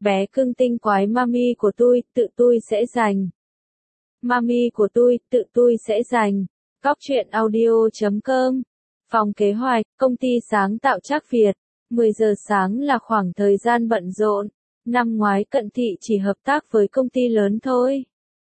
Bé cưng tinh quái mami của tôi, tự tôi sẽ giành. Mami của tôi, tự tôi sẽ giành. Cóc truyện audio.com. Phòng kế hoạch, công ty sáng tạo Trác Việt. 10 giờ sáng là khoảng thời gian bận rộn. Năm ngoái Cận Thị chỉ hợp tác với công ty lớn thôi.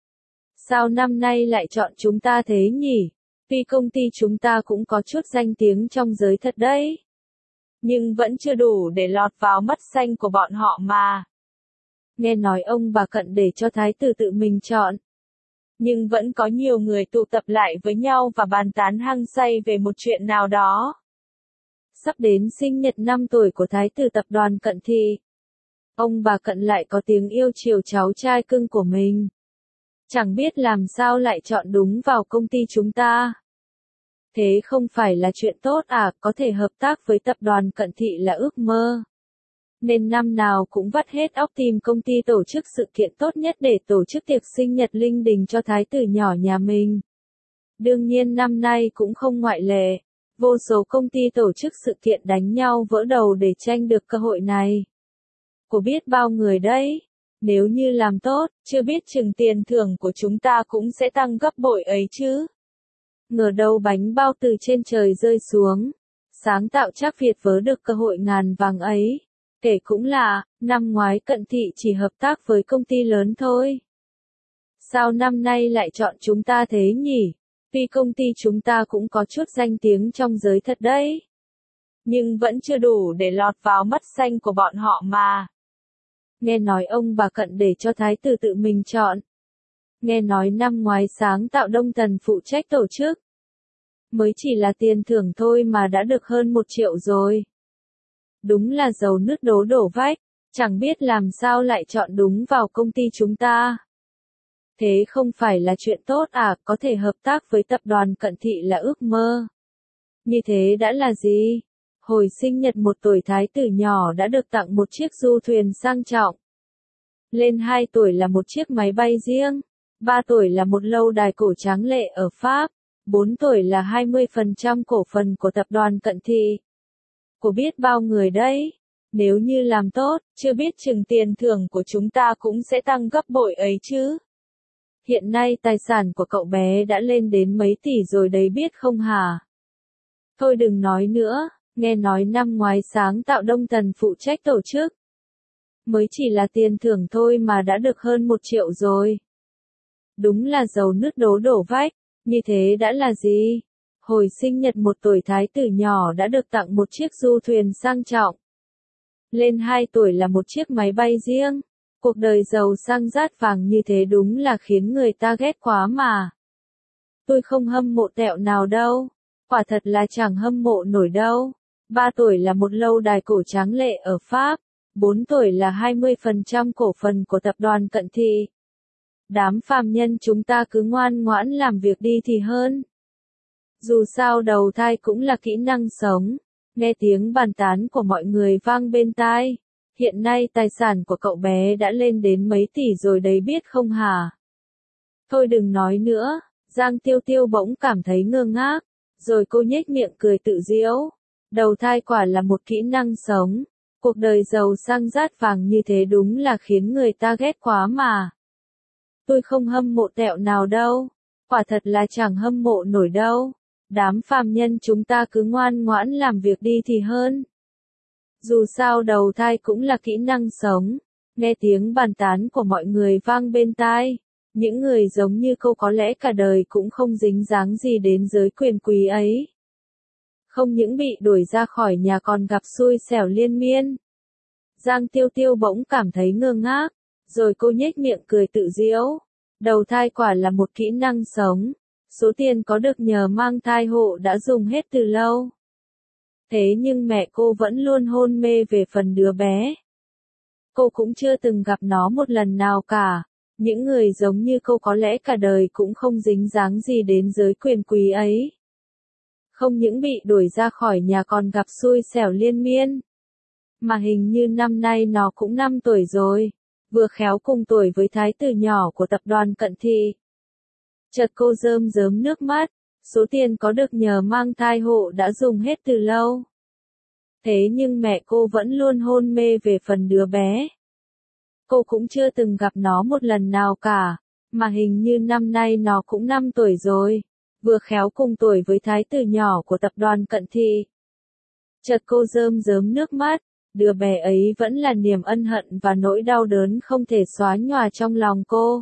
Sao năm nay lại chọn chúng ta thế nhỉ? Tuy công ty chúng ta cũng có chút danh tiếng trong giới thật đấy. Nhưng vẫn chưa đủ để lọt vào mắt xanh của bọn họ mà. Nghe nói ông bà Cận để cho thái tử tự mình chọn. Nhưng vẫn có nhiều người tụ tập lại với nhau và bàn tán hăng say về một chuyện nào đó. Sắp đến sinh nhật 5 tuổi của thái tử tập đoàn Cận Thị. Ông bà Cận lại có tiếng yêu chiều cháu trai cưng của mình. Chẳng biết làm sao lại chọn đúng vào công ty chúng ta. Thế không phải là chuyện tốt à, có thể hợp tác với tập đoàn Cận Thị là ước mơ. Nên năm nào cũng vắt hết óc tìm công ty tổ chức sự kiện tốt nhất để tổ chức tiệc sinh nhật linh đình cho thái tử nhỏ nhà mình. Đương nhiên năm nay cũng không ngoại lệ. Vô số công ty tổ chức sự kiện đánh nhau vỡ đầu để tranh được cơ hội này. Của biết bao người đấy. Nếu như làm tốt, chưa biết chừng tiền thưởng của chúng ta cũng sẽ tăng gấp bội ấy chứ. Ngờ đâu bánh bao từ trên trời rơi xuống. Sáng tạo Trác Việt vớ được cơ hội ngàn vàng ấy. Kể cũng là, năm ngoái Cận Thị chỉ hợp tác với công ty lớn thôi. Sao năm nay lại chọn chúng ta thế nhỉ? Tuy công ty chúng ta cũng có chút danh tiếng trong giới thật đấy. Nhưng vẫn chưa đủ để lọt vào mắt xanh của bọn họ mà. Nghe nói ông bà Cận để cho thái tử tự mình chọn. Nghe nói năm ngoái sáng tạo Đông Tần phụ trách tổ chức. Mới chỉ là tiền thưởng thôi mà đã được hơn 1 triệu rồi. Đúng là dầu nước đổ vách, chẳng biết làm sao lại chọn đúng vào công ty chúng ta. Thế không phải là chuyện tốt à, có thể hợp tác với tập đoàn Cận Thị là ước mơ. Như thế đã là gì? Hồi sinh nhật 1 tuổi thái tử nhỏ đã được tặng một chiếc du thuyền sang trọng. Lên 2 tuổi là một chiếc máy bay riêng. 3 tuổi là một lâu đài cổ tráng lệ ở Pháp. 4 tuổi là 20% cổ phần của tập đoàn Cận Thị. Của biết bao người đấy. Nếu như làm tốt, chưa biết chừng tiền thưởng của chúng ta cũng sẽ tăng gấp bội ấy chứ. Hiện nay tài sản của cậu bé đã lên đến mấy tỷ rồi đấy biết không hả? Thôi đừng nói nữa, nghe nói năm ngoái sáng tạo Đông Tần phụ trách tổ chức. Mới chỉ là tiền thưởng thôi mà đã được hơn 1 triệu rồi. Đúng là dầu nước đổ vách, như thế đã là gì? Hồi sinh nhật 1 tuổi thái tử nhỏ đã được tặng một chiếc du thuyền sang trọng. Lên 2 tuổi là một chiếc máy bay riêng. Cuộc đời giàu sang rát vàng như thế đúng là khiến người ta ghét quá mà. Tôi không hâm mộ tẹo nào đâu. Quả thật là chẳng hâm mộ nổi đâu. 3 tuổi là một lâu đài cổ tráng lệ ở Pháp. 4 tuổi là 20% cổ phần của tập đoàn Cận Thị. Đám phàm nhân chúng ta cứ ngoan ngoãn làm việc đi thì hơn. Dù sao đầu thai cũng là kỹ năng sống. Nghe tiếng bàn tán của mọi người vang bên tai. Hiện nay tài sản của cậu bé đã lên đến mấy tỷ rồi đấy biết không hả? Thôi đừng nói nữa, Giang Tiêu Tiêu bỗng cảm thấy ngơ ngác. Rồi cô nhếch miệng cười tự giễu. Đầu thai quả là một kỹ năng sống. Cuộc đời giàu sang rát vàng như thế đúng là khiến người ta ghét quá mà. Tôi không hâm mộ tẹo nào đâu. Quả thật là chẳng hâm mộ nổi đâu. Đám phàm nhân chúng ta cứ ngoan ngoãn làm việc đi thì hơn. Dù sao đầu thai cũng là kỹ năng sống. Nghe tiếng bàn tán của mọi người vang bên tai. Những người giống như cô có lẽ cả đời cũng không dính dáng gì đến giới quyền quý ấy. Không những bị đuổi ra khỏi nhà còn gặp xui xẻo liên miên. Giang Tiêu Tiêu bỗng cảm thấy ngơ ngác. Rồi cô nhếch miệng cười tự giễu. Đầu thai quả là một kỹ năng sống. Số tiền có được nhờ mang thai hộ đã dùng hết từ lâu. Thế nhưng mẹ cô vẫn luôn hôn mê về phần đứa bé. Cô cũng chưa từng gặp nó một lần nào cả. Những người giống như cô có lẽ cả đời cũng không dính dáng gì đến giới quyền quý ấy. Không những bị đuổi ra khỏi nhà còn gặp xui xẻo liên miên. Mà hình như năm nay nó cũng 5 tuổi rồi. Vừa khéo cùng tuổi với thái tử nhỏ của tập đoàn Cận Thị. Chợt cô rơm rớm nước mắt. Số tiền có được nhờ mang thai hộ đã dùng hết từ lâu. Thế nhưng mẹ cô vẫn luôn hôn mê về phần đứa bé. cô cũng chưa từng gặp nó một lần nào cả, mà hình như năm nay nó cũng 5 tuổi rồi, vừa khéo cùng tuổi với thái tử nhỏ của tập đoàn Cận Thị. Chợt cô rơm rớm nước mắt, đứa bé ấy vẫn là niềm ân hận và nỗi đau đớn không thể xóa nhòa trong lòng cô.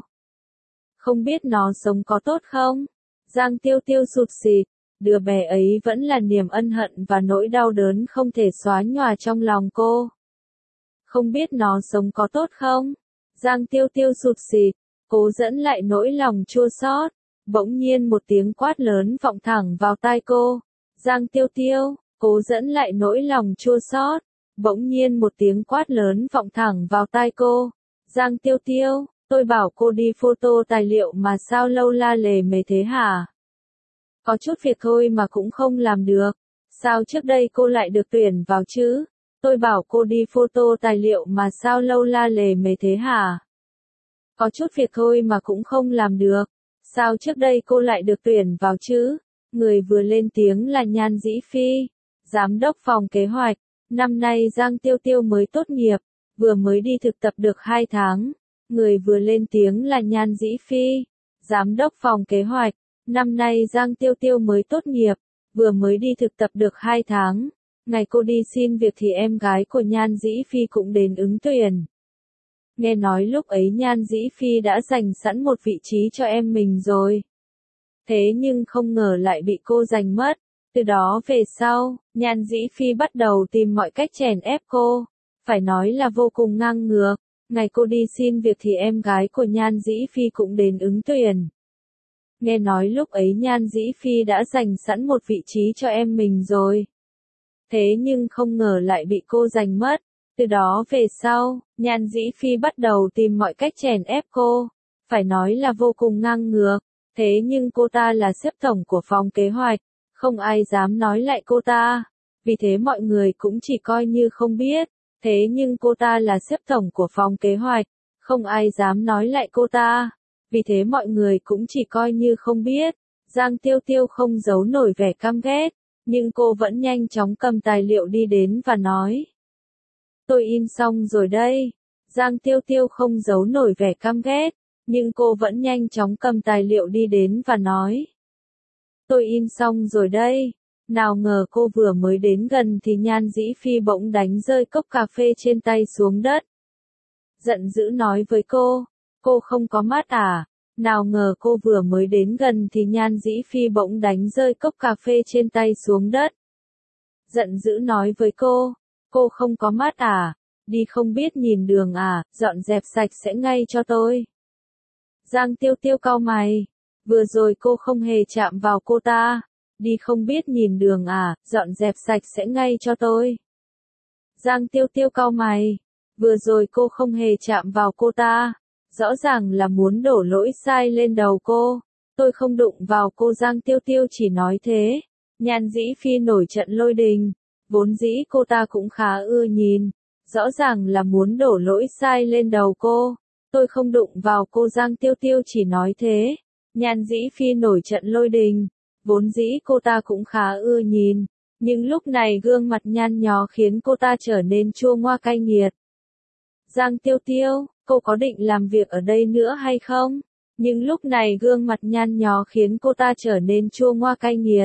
Không biết nó sống có tốt không? Giang Tiêu Tiêu sụt sịt, đứa bé ấy vẫn là niềm ân hận và nỗi đau đớn không thể xóa nhòa trong lòng cô. Không biết nó sống có tốt không? Giang Tiêu Tiêu sụt sịt, cố dẫn lại nỗi lòng chua xót. Bỗng nhiên một tiếng quát lớn vọng thẳng vào tai cô. Giang Tiêu Tiêu, cố dẫn lại nỗi lòng chua xót. Bỗng nhiên một tiếng quát lớn vọng thẳng vào tai cô. Giang Tiêu Tiêu, tôi bảo cô đi photo tài liệu mà sao lâu la lề mề thế hả? Có chút việc thôi mà cũng không làm được. Sao trước đây cô lại được tuyển vào chứ? Tôi bảo cô đi photo tài liệu mà sao lâu la lề mề thế hả? Có chút việc thôi mà cũng không làm được. Sao trước đây cô lại được tuyển vào chứ? Người vừa lên tiếng là Nhan Dĩ Phi, giám đốc phòng kế hoạch. Năm nay Giang Tiêu Tiêu mới tốt nghiệp, vừa mới đi thực tập được 2 tháng. Người vừa lên tiếng là Nhan Dĩ Phi, giám đốc phòng kế hoạch. Năm nay Giang Tiêu Tiêu mới tốt nghiệp, vừa mới đi thực tập được 2 tháng. Ngày cô đi xin việc thì em gái của Nhan Dĩ Phi cũng đến ứng tuyển. Nghe nói lúc ấy Nhan Dĩ Phi đã dành sẵn một vị trí cho em mình rồi. Thế nhưng không ngờ lại bị cô giành mất. Từ đó về sau, Nhan Dĩ Phi bắt đầu tìm mọi cách chèn ép cô. Phải nói là vô cùng ngang ngược. Ngày cô đi xin việc thì em gái của Nhan Dĩ Phi cũng đến ứng tuyển. Nghe nói lúc ấy Nhan Dĩ Phi đã dành sẵn một vị trí cho em mình rồi. Thế nhưng không ngờ lại bị cô giành mất. Từ đó về sau, Nhan Dĩ Phi bắt đầu tìm mọi cách chèn ép cô. Phải nói là vô cùng ngang ngược. Thế nhưng cô ta là sếp tổng của phòng kế hoạch. Không ai dám nói lại cô ta. Vì thế mọi người cũng chỉ coi như không biết. Thế nhưng cô ta là sếp tổng của phòng kế hoạch. Không ai dám nói lại cô ta. Vì thế mọi người cũng chỉ coi như không biết. Giang Tiêu Tiêu không giấu nổi vẻ căm ghét. Nhưng cô vẫn nhanh chóng cầm tài liệu đi đến và nói. Tôi in xong rồi đây. Giang Tiêu Tiêu không giấu nổi vẻ căm ghét. Nhưng cô vẫn nhanh chóng cầm tài liệu đi đến và nói. Tôi in xong rồi đây. Nào ngờ cô vừa mới đến gần thì Nhan Dĩ Phi bỗng đánh rơi cốc cà phê trên tay xuống đất. Giận dữ nói với cô không có mắt à? Nào ngờ cô vừa mới đến gần thì Nhan Dĩ Phi bỗng đánh rơi cốc cà phê trên tay xuống đất. Giận dữ nói với cô không có mắt à? Đi không biết nhìn đường à? Dọn dẹp sạch sẽ ngay cho tôi. Giang Tiêu Tiêu cau mày. Vừa rồi cô không hề chạm vào cô ta. Đi không biết nhìn đường à? Dọn dẹp sạch sẽ ngay cho tôi. Giang Tiêu Tiêu cau mày. Vừa rồi cô không hề chạm vào cô ta. Rõ ràng là muốn đổ lỗi sai lên đầu cô. Tôi không đụng vào cô. Giang Tiêu Tiêu chỉ nói thế. Nhan Dĩ Phi nổi trận lôi đình. Vốn dĩ cô ta cũng khá ưa nhìn. Rõ ràng là muốn đổ lỗi sai lên đầu cô. Tôi không đụng vào cô. Giang Tiêu Tiêu chỉ nói thế. Nhan Dĩ Phi nổi trận lôi đình. Vốn dĩ cô ta cũng khá ưa nhìn. Nhưng lúc này gương mặt nhăn nhó khiến cô ta trở nên chua ngoa cay nghiệt. Giang Tiêu Tiêu, cô có định làm việc ở đây nữa hay không? Nhưng lúc này gương mặt nhăn nhó khiến cô ta trở nên chua ngoa cay nghiệt.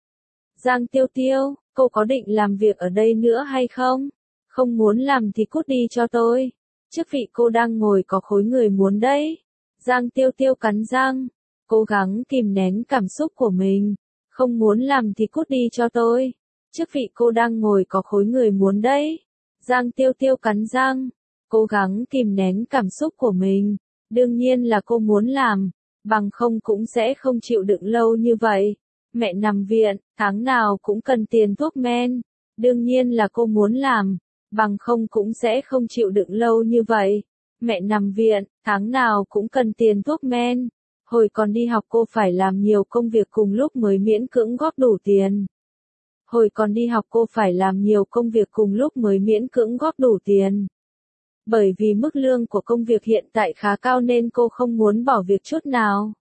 Giang Tiêu Tiêu, cô có định làm việc ở đây nữa hay không? Không muốn làm thì cút đi cho tôi. Chức vị cô đang ngồi có khối người muốn đấy. Giang Tiêu Tiêu cắn răng, cố gắng kìm nén cảm xúc của mình. Không muốn làm thì cút đi cho tôi. Chức vị cô đang ngồi có khối người muốn đấy. Giang Tiêu Tiêu cắn răng, cố gắng kìm nén cảm xúc của mình. Đương nhiên là cô muốn làm, bằng không cũng sẽ không chịu đựng lâu như vậy. Mẹ nằm viện, tháng nào cũng cần tiền thuốc men. Đương nhiên là cô muốn làm, bằng không cũng sẽ không chịu đựng lâu như vậy. Mẹ nằm viện, tháng nào cũng cần tiền thuốc men. Hồi còn đi học cô phải làm nhiều công việc cùng lúc mới miễn cưỡng góp đủ tiền. Hồi còn đi học cô phải làm nhiều công việc cùng lúc mới miễn cưỡng góp đủ tiền. Bởi vì mức lương của công việc hiện tại khá cao nên cô không muốn bỏ việc chút nào.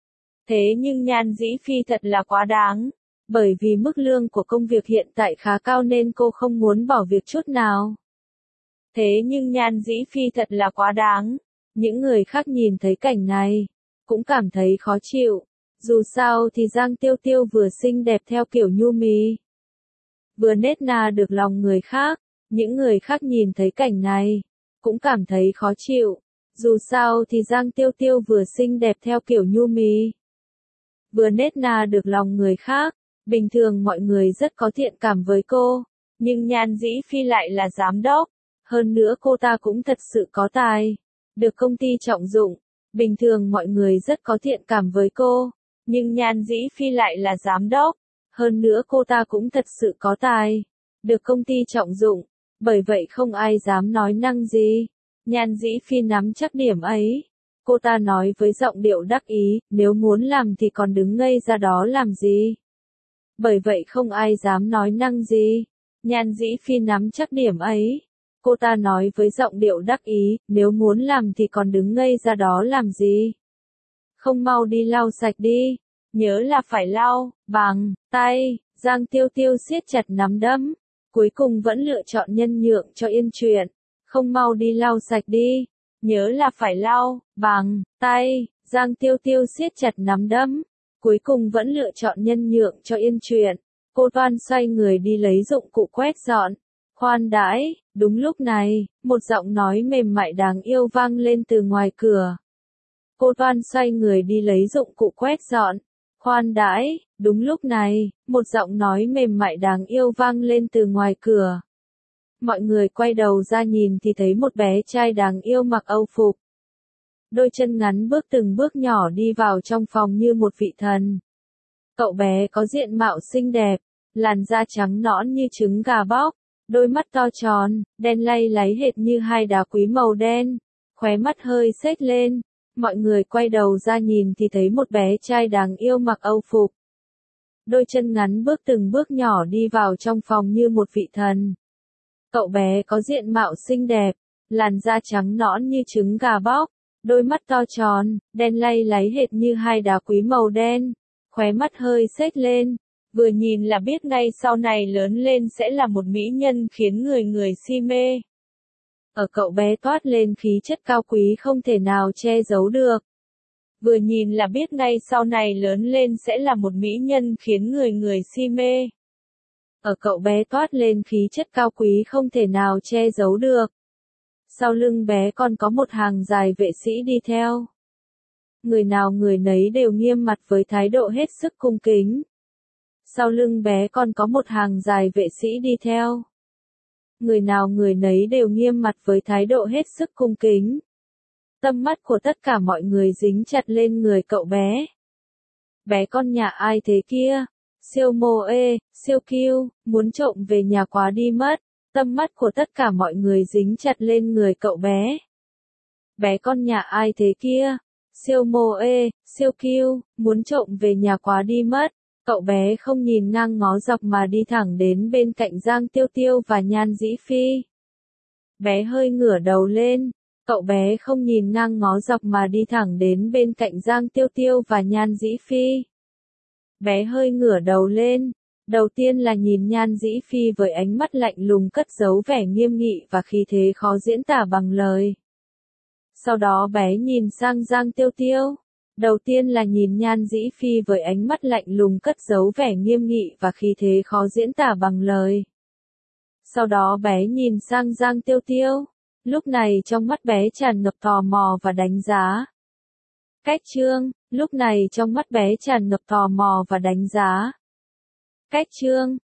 Thế nhưng Nhan Dĩ Phi thật là quá đáng. Bởi vì mức lương của công việc hiện tại khá cao nên cô không muốn bỏ việc chút nào. Thế nhưng Nhan Dĩ Phi thật là quá đáng. Những người khác nhìn thấy cảnh này, cũng cảm thấy khó chịu. Dù sao thì Giang Tiêu Tiêu vừa xinh đẹp theo kiểu nhu mì, vừa nết na được lòng người khác. Những người khác nhìn thấy cảnh này, cũng cảm thấy khó chịu. Dù sao thì Giang Tiêu Tiêu vừa xinh đẹp theo kiểu nhu mì, vừa nết na được lòng người khác. Bình thường mọi người rất có thiện cảm với cô, nhưng Nhan Dĩ Phi lại là giám đốc. Hơn nữa cô ta cũng thật sự có tài, được công ty trọng dụng. Bình thường mọi người rất có thiện cảm với cô, nhưng Nhan Dĩ Phi lại là giám đốc. Hơn nữa cô ta cũng thật sự có tài, được công ty trọng dụng. Bởi vậy không ai dám nói năng gì. Nhan Dĩ Phi nắm chắc điểm ấy. Cô ta nói với giọng điệu đắc ý, nếu muốn làm thì còn đứng ngây ra đó làm gì. Bởi vậy không ai dám nói năng gì. Nhan Dĩ Phi nắm chắc điểm ấy. Cô ta nói với giọng điệu đắc ý, nếu muốn làm thì còn đứng ngây ra đó làm gì. Không mau đi lau sạch đi. Nhớ là phải lau, bằng, tay. Giang Tiêu Tiêu siết chặt nắm đấm. Cuối cùng vẫn lựa chọn nhân nhượng cho Yên chuyện. Không mau đi lau sạch đi. Nhớ là phải lau, bằng, tay. Giang Tiêu Tiêu siết chặt nắm đấm. Cuối cùng vẫn lựa chọn nhân nhượng cho Yên chuyện. Cô toan xoay người đi lấy dụng cụ quét dọn. Khoan đãi, đúng lúc này, một giọng nói mềm mại đáng yêu vang lên từ ngoài cửa. Cô toan xoay người đi lấy dụng cụ quét dọn. Khoan đãi, đúng lúc này, một giọng nói mềm mại đáng yêu vang lên từ ngoài cửa. Mọi người quay đầu ra nhìn thì thấy một bé trai đáng yêu mặc âu phục. Đôi chân ngắn bước từng bước nhỏ đi vào trong phòng như một vị thần. Cậu bé có diện mạo xinh đẹp, làn da trắng nõn như trứng gà bóc, đôi mắt to tròn, đen lay láy hệt như hai đá quý màu đen, khóe mắt hơi xếch lên. Mọi người quay đầu ra nhìn thì thấy một bé trai đáng yêu mặc âu phục. Đôi chân ngắn bước từng bước nhỏ đi vào trong phòng như một vị thần. Cậu bé có diện mạo xinh đẹp, làn da trắng nõn như trứng gà bóc, đôi mắt to tròn, đen lay láy hệt như hai đá quý màu đen, khóe mắt hơi xếch lên. Vừa nhìn là biết ngay sau này lớn lên sẽ là một mỹ nhân khiến người người si mê. Ở cậu bé toát lên khí chất cao quý không thể nào che giấu được. Vừa nhìn là biết ngay sau này lớn lên sẽ là một mỹ nhân khiến người người si mê. Ở cậu bé toát lên khí chất cao quý không thể nào che giấu được. Sau lưng bé còn có một hàng dài vệ sĩ đi theo. Người nào người nấy đều nghiêm mặt với thái độ hết sức cung kính. Sau lưng bé còn có một hàng dài vệ sĩ đi theo. Người nào người nấy đều nghiêm mặt với thái độ hết sức cung kính. Tâm mắt của tất cả mọi người dính chặt lên người cậu bé. Bé con nhà ai thế kia? Siêu mô ê, siêu kiêu, muốn trộm về nhà quá đi mất. Tâm mắt của tất cả mọi người dính chặt lên người cậu bé. Bé con nhà ai thế kia? Siêu mô ê, siêu kiêu, muốn trộm về nhà quá đi mất. Cậu bé không nhìn ngang ngó dọc mà đi thẳng đến bên cạnh Giang Tiêu Tiêu và Nhan Dĩ Phi. Bé hơi ngửa đầu lên. Cậu bé không nhìn ngang ngó dọc mà đi thẳng đến bên cạnh Giang Tiêu Tiêu và Nhan Dĩ Phi. Bé hơi ngửa đầu lên. Đầu tiên là nhìn Nhan Dĩ Phi với ánh mắt lạnh lùng cất giấu vẻ nghiêm nghị và khí thế khó diễn tả bằng lời. Sau đó bé nhìn sang Giang Tiêu Tiêu. Đầu tiên là nhìn Nhan Dĩ Phi với ánh mắt lạnh lùng cất giấu vẻ nghiêm nghị và khí thế khó diễn tả bằng lời. Sau đó bé nhìn sang Giang Tiêu Tiêu. Lúc này trong mắt bé tràn ngập tò mò và đánh giá. Cách chương, lúc này trong mắt bé tràn ngập tò mò và đánh giá. Cách chương,